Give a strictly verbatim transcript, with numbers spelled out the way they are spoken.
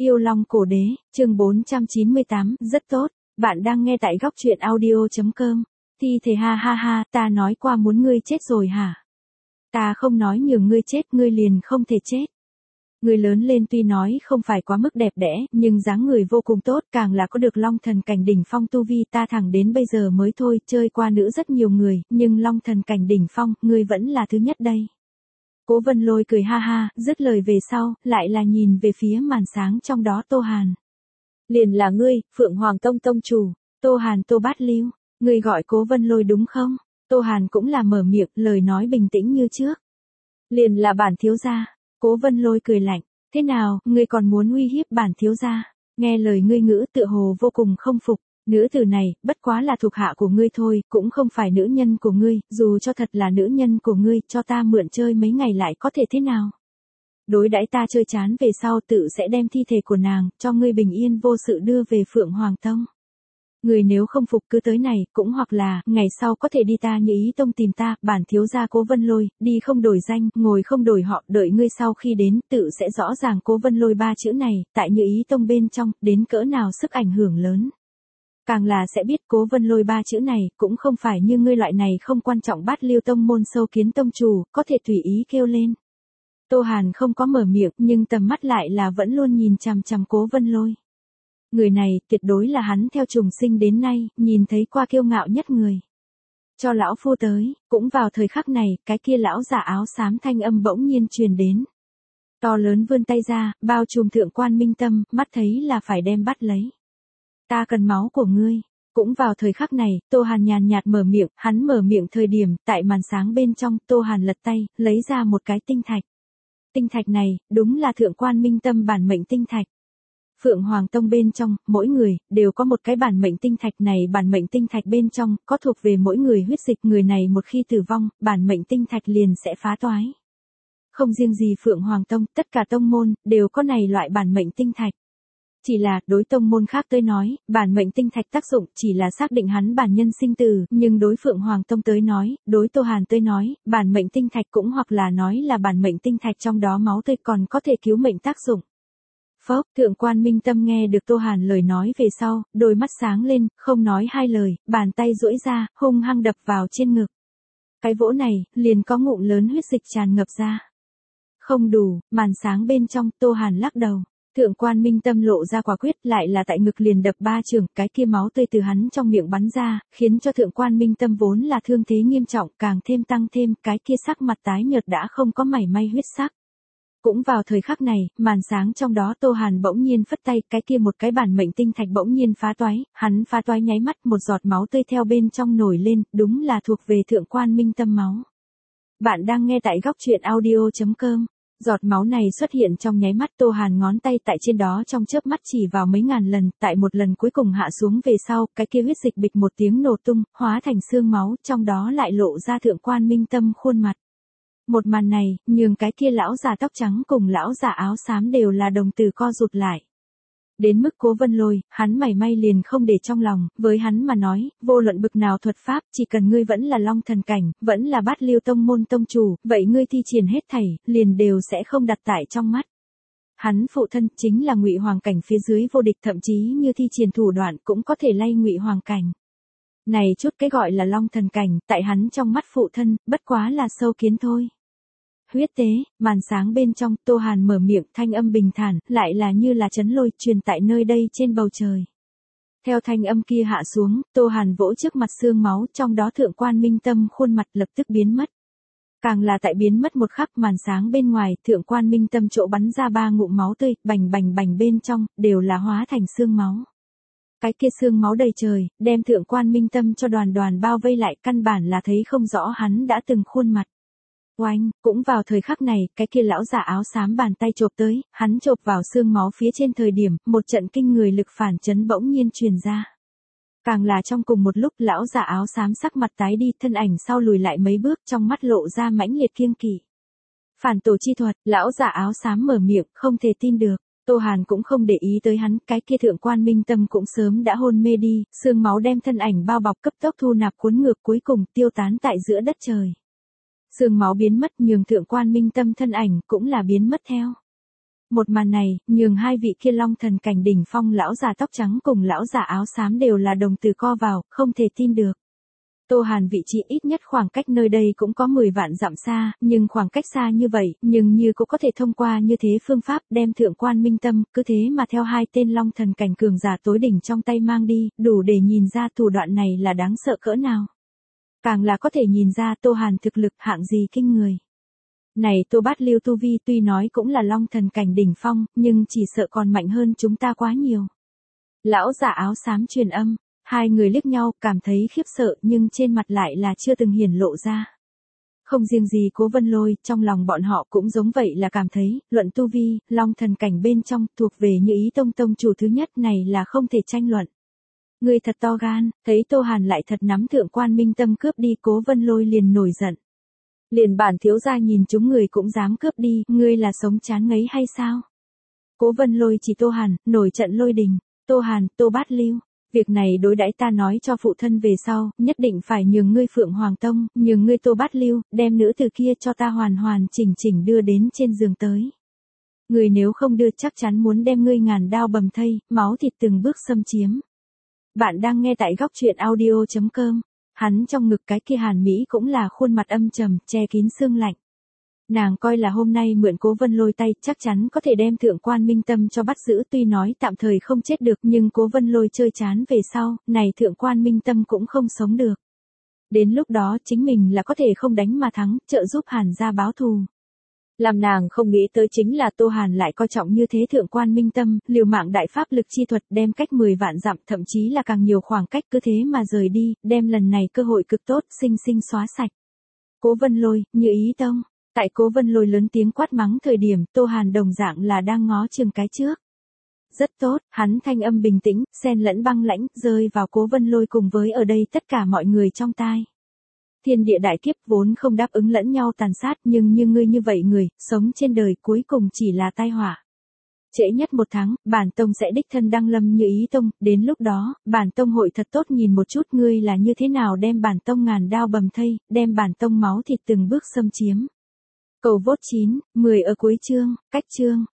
Yêu Long Cổ Đế, chương bốn trăm chín mươi tám, rất tốt, bạn đang nghe tại góc truyện audio.com. Thi thể ha ha ha, ta nói qua muốn ngươi chết rồi hả? Ta không nói nhường ngươi chết, ngươi liền không thể chết. Người lớn lên tuy nói không phải quá mức đẹp đẽ, nhưng dáng người vô cùng tốt, càng là có được Long Thần cảnh đỉnh phong tu vi, ta thẳng đến bây giờ mới thôi, chơi qua nữ rất nhiều người, nhưng Long Thần cảnh đỉnh phong, ngươi vẫn là thứ nhất đây. Cố Vân Lôi cười ha ha, dứt lời về sau, lại là nhìn về phía màn sáng trong đó Tô Hàn. Liền là ngươi, Phượng Hoàng Tông tông chủ, Tô Hàn Tô Bát Lưu, ngươi gọi Cố Vân Lôi đúng không? Tô Hàn cũng là mở miệng, lời nói bình tĩnh như trước. Liền là bản thiếu gia. Cố Vân Lôi cười lạnh, thế nào, ngươi còn muốn uy hiếp bản thiếu gia? Nghe lời ngươi ngữ tựa hồ vô cùng không phục, nữ tử này, bất quá là thuộc hạ của ngươi thôi, cũng không phải nữ nhân của ngươi, dù cho thật là nữ nhân của ngươi, cho ta mượn chơi mấy ngày lại có thể thế nào? Đối đãi ta chơi chán về sau tự sẽ đem thi thể của nàng, cho ngươi bình yên vô sự đưa về Phượng Hoàng Tông. Người nếu không phục cứ tới này, cũng hoặc là, ngày sau có thể đi ta Như Ý Tông tìm ta, bản thiếu gia Cố Vân Lôi, đi không đổi danh, ngồi không đổi họ, đợi ngươi sau khi đến, tự sẽ rõ ràng Cố Vân Lôi ba chữ này, tại Như Ý Tông bên trong, đến cỡ nào sức ảnh hưởng lớn. Càng là sẽ biết Cố Vân Lôi ba chữ này, cũng không phải như ngươi loại này không quan trọng Bát Lưu Tông môn sâu kiến tông chủ, có thể tùy ý kêu lên. Tô Hàn không có mở miệng, nhưng tầm mắt lại là vẫn luôn nhìn chằm chằm Cố Vân Lôi. Người này, tuyệt đối là hắn theo trùng sinh đến nay, nhìn thấy qua kiêu ngạo nhất người. Cho lão phu tới, cũng vào thời khắc này, cái kia lão giả áo xám thanh âm bỗng nhiên truyền đến. To lớn vươn tay ra, bao trùm Thượng Quan Minh Tâm, mắt thấy là phải đem bắt lấy. Ta cần máu của ngươi. Cũng vào thời khắc này, Tô Hàn nhàn nhạt mở miệng, hắn mở miệng thời điểm, tại màn sáng bên trong, Tô Hàn lật tay, lấy ra một cái tinh thạch. Tinh thạch này, đúng là Thượng Quan Minh Tâm bản mệnh tinh thạch. Phượng Hoàng Tông bên trong, mỗi người, đều có một cái bản mệnh tinh thạch này, bản mệnh tinh thạch bên trong, có thuộc về mỗi người huyết dịch, người này một khi tử vong, bản mệnh tinh thạch liền sẽ phá toái. Không riêng gì Phượng Hoàng Tông, tất cả tông môn, đều có này loại bản mệnh tinh thạch. Chỉ là, đối tông môn khác tới nói, bản mệnh tinh thạch tác dụng chỉ là xác định hắn bản nhân sinh tử, nhưng đối Phượng Hoàng Tông tới nói, đối Tô Hàn tới nói, bản mệnh tinh thạch cũng hoặc là nói là bản mệnh tinh thạch trong đó máu tươi còn có thể cứu mệnh tác dụng. Phốc, Thượng Quan Minh Tâm nghe được Tô Hàn lời nói về sau, đôi mắt sáng lên, không nói hai lời, bàn tay duỗi ra, hung hăng đập vào trên ngực. Cái vỗ này, liền có ngụm lớn huyết dịch tràn ngập ra. Không đủ, màn sáng bên trong, Tô Hàn lắc đầu. Thượng Quan Minh Tâm lộ ra quả quyết, lại là tại ngực liền đập ba trường, cái kia máu tươi từ hắn trong miệng bắn ra, khiến cho Thượng Quan Minh Tâm vốn là thương thế nghiêm trọng, càng thêm tăng thêm, cái kia sắc mặt tái nhợt đã không có mảy may huyết sắc. Cũng vào thời khắc này, màn sáng trong đó Tô Hàn bỗng nhiên phất tay, cái kia một cái bản mệnh tinh thạch bỗng nhiên phá toái, hắn phá toái nháy mắt, một giọt máu tươi theo bên trong nổi lên, đúng là thuộc về Thượng Quan Minh Tâm máu. Bạn đang nghe tại góc truyện audio.com. Giọt máu này xuất hiện trong nháy mắt, Tô Hàn ngón tay tại trên đó trong chớp mắt chỉ vào mấy ngàn lần, tại một lần cuối cùng hạ xuống về sau, cái kia huyết dịch bịch một tiếng nổ tung, hóa thành xương máu, trong đó lại lộ ra Thượng Quan Minh Tâm khuôn mặt. Một màn này, nhường cái kia lão già tóc trắng cùng lão già áo xám đều là đồng tử co rụt lại. Đến mức Cố Vân Lôi, hắn mảy may liền không để trong lòng, với hắn mà nói, vô luận bực nào thuật pháp, chỉ cần ngươi vẫn là Long Thần cảnh, vẫn là Bát Lưu Tông môn tông chủ, vậy ngươi thi triển hết thảy, liền đều sẽ không đặt tại trong mắt. Hắn phụ thân chính là Ngụy Hoàng cảnh phía dưới vô địch, thậm chí như thi triển thủ đoạn cũng có thể lay Ngụy Hoàng cảnh. Này chút cái gọi là Long Thần cảnh, tại hắn trong mắt phụ thân, bất quá là sâu kiến thôi. Huyết tế, màn sáng bên trong, Tô Hàn mở miệng, thanh âm bình thản, lại là như là chấn lôi, truyền tại nơi đây trên bầu trời. Theo thanh âm kia hạ xuống, Tô Hàn vỗ trước mặt xương máu, trong đó Thượng Quan Minh Tâm khuôn mặt lập tức biến mất. Càng là tại biến mất một khắc, màn sáng bên ngoài, Thượng Quan Minh Tâm chỗ bắn ra ba ngụm máu tươi, bành bành bành bên trong, đều là hóa thành xương máu. Cái kia xương máu đầy trời, đem Thượng Quan Minh Tâm cho đoàn đoàn bao vây lại, căn bản là thấy không rõ hắn đã từng khuôn mặt. Oanh, cũng vào thời khắc này, cái kia lão giả áo xám bàn tay chộp tới, hắn chộp vào xương máu phía trên thời điểm, một trận kinh người lực phản chấn bỗng nhiên truyền ra. Càng là trong cùng một lúc, lão giả áo xám sắc mặt tái đi, thân ảnh sau lùi lại mấy bước, trong mắt lộ ra mãnh liệt kiêng kỵ. Phản tổ chi thuật, lão giả áo xám mở miệng, không thể tin được. Tô Hàn cũng không để ý tới hắn, cái kia Thượng Quan Minh Tâm cũng sớm đã hôn mê đi, xương máu đem thân ảnh bao bọc cấp tốc thu nạp cuốn ngược, cuối cùng tiêu tán tại giữa đất trời. Xương máu biến mất, nhường Thượng Quan Minh Tâm thân ảnh cũng là biến mất theo. Một màn này, nhường hai vị kia long thần cảnh đỉnh phong lão già tóc trắng cùng lão già áo xám đều là đồng tử co vào, không thể tin được. Tô Hàn vị trí ít nhất khoảng cách nơi đây cũng có mười vạn dặm xa, nhưng khoảng cách xa như vậy, nhưng như cũng có thể thông qua như thế phương pháp đem thượng quan minh tâm, cứ thế mà theo hai tên long thần cảnh cường giả tối đỉnh trong tay mang đi, đủ để nhìn ra thủ đoạn này là đáng sợ cỡ nào. Càng là có thể nhìn ra Tô Hàn thực lực hạng gì kinh người. Này Tô Bát Lưu tu vi tuy nói cũng là long thần cảnh đỉnh phong, nhưng chỉ sợ còn mạnh hơn chúng ta quá nhiều. Lão giả áo xám truyền âm. Hai người liếc nhau, cảm thấy khiếp sợ nhưng trên mặt lại là chưa từng hiển lộ ra. Không riêng gì Cố Vân Lôi, trong lòng bọn họ cũng giống vậy là cảm thấy, luận tu vi, long thần cảnh bên trong, thuộc về Như Ý Tông tông chủ thứ nhất này là không thể tranh luận. Người thật to gan, thấy Tô Hàn lại thật nắm thượng quan minh tâm cướp đi, Cố Vân Lôi liền nổi giận. Liền bản thiếu gia nhìn chúng người cũng dám cướp đi, ngươi là sống chán ngấy hay sao? Cố Vân Lôi chỉ Tô Hàn, nổi trận lôi đình, Tô Hàn, Tô Bát Lưu. Việc này đối đãi ta nói cho phụ thân về sau, nhất định phải nhường ngươi Phượng Hoàng Tông, nhường ngươi Tô Bát Lưu, đem nữ từ kia cho ta hoàn hoàn chỉnh chỉnh đưa đến trên giường tới. Ngươi nếu không đưa chắc chắn muốn đem ngươi ngàn đao bầm thây, máu thịt từng bước xâm chiếm. Bạn đang nghe tại góc truyện audio chấm com. Hắn trong ngực cái kia Hàn Mỹ cũng là khuôn mặt âm trầm, che kín sương lạnh. Nàng coi là hôm nay mượn Cố Vân Lôi tay chắc chắn có thể đem thượng quan minh tâm cho bắt giữ, tuy nói tạm thời không chết được nhưng Cố Vân Lôi chơi chán về sau, này thượng quan minh tâm cũng không sống được. Đến lúc đó chính mình là có thể không đánh mà thắng, trợ giúp Hàn gia báo thù. Làm nàng không nghĩ tới chính là Tô Hàn lại coi trọng như thế thượng quan minh tâm, liều mạng đại pháp lực chi thuật đem cách mười vạn dặm thậm chí là càng nhiều khoảng cách cứ thế mà rời đi, đem lần này cơ hội cực tốt sinh sinh xóa sạch. Cố Vân Lôi, Như Ý Tông. Tại Cố Vân Lôi lớn tiếng quát mắng thời điểm, Tô Hàn đồng dạng là đang ngó chừng cái trước. Rất tốt, hắn thanh âm bình tĩnh, xen lẫn băng lãnh, rơi vào Cố Vân Lôi cùng với ở đây tất cả mọi người trong tai. Thiên địa đại kiếp vốn không đáp ứng lẫn nhau tàn sát, nhưng như ngươi như vậy người, sống trên đời cuối cùng chỉ là tai họa. Trễ nhất một tháng, bản tông sẽ đích thân đăng lâm Như Ý Tông, đến lúc đó, bản tông hội thật tốt nhìn một chút ngươi là như thế nào đem bản tông ngàn đao bầm thây, đem bản tông máu thịt từng bước xâm chiếm. Cầu vốt chín, mười ở cuối chương, cách chương.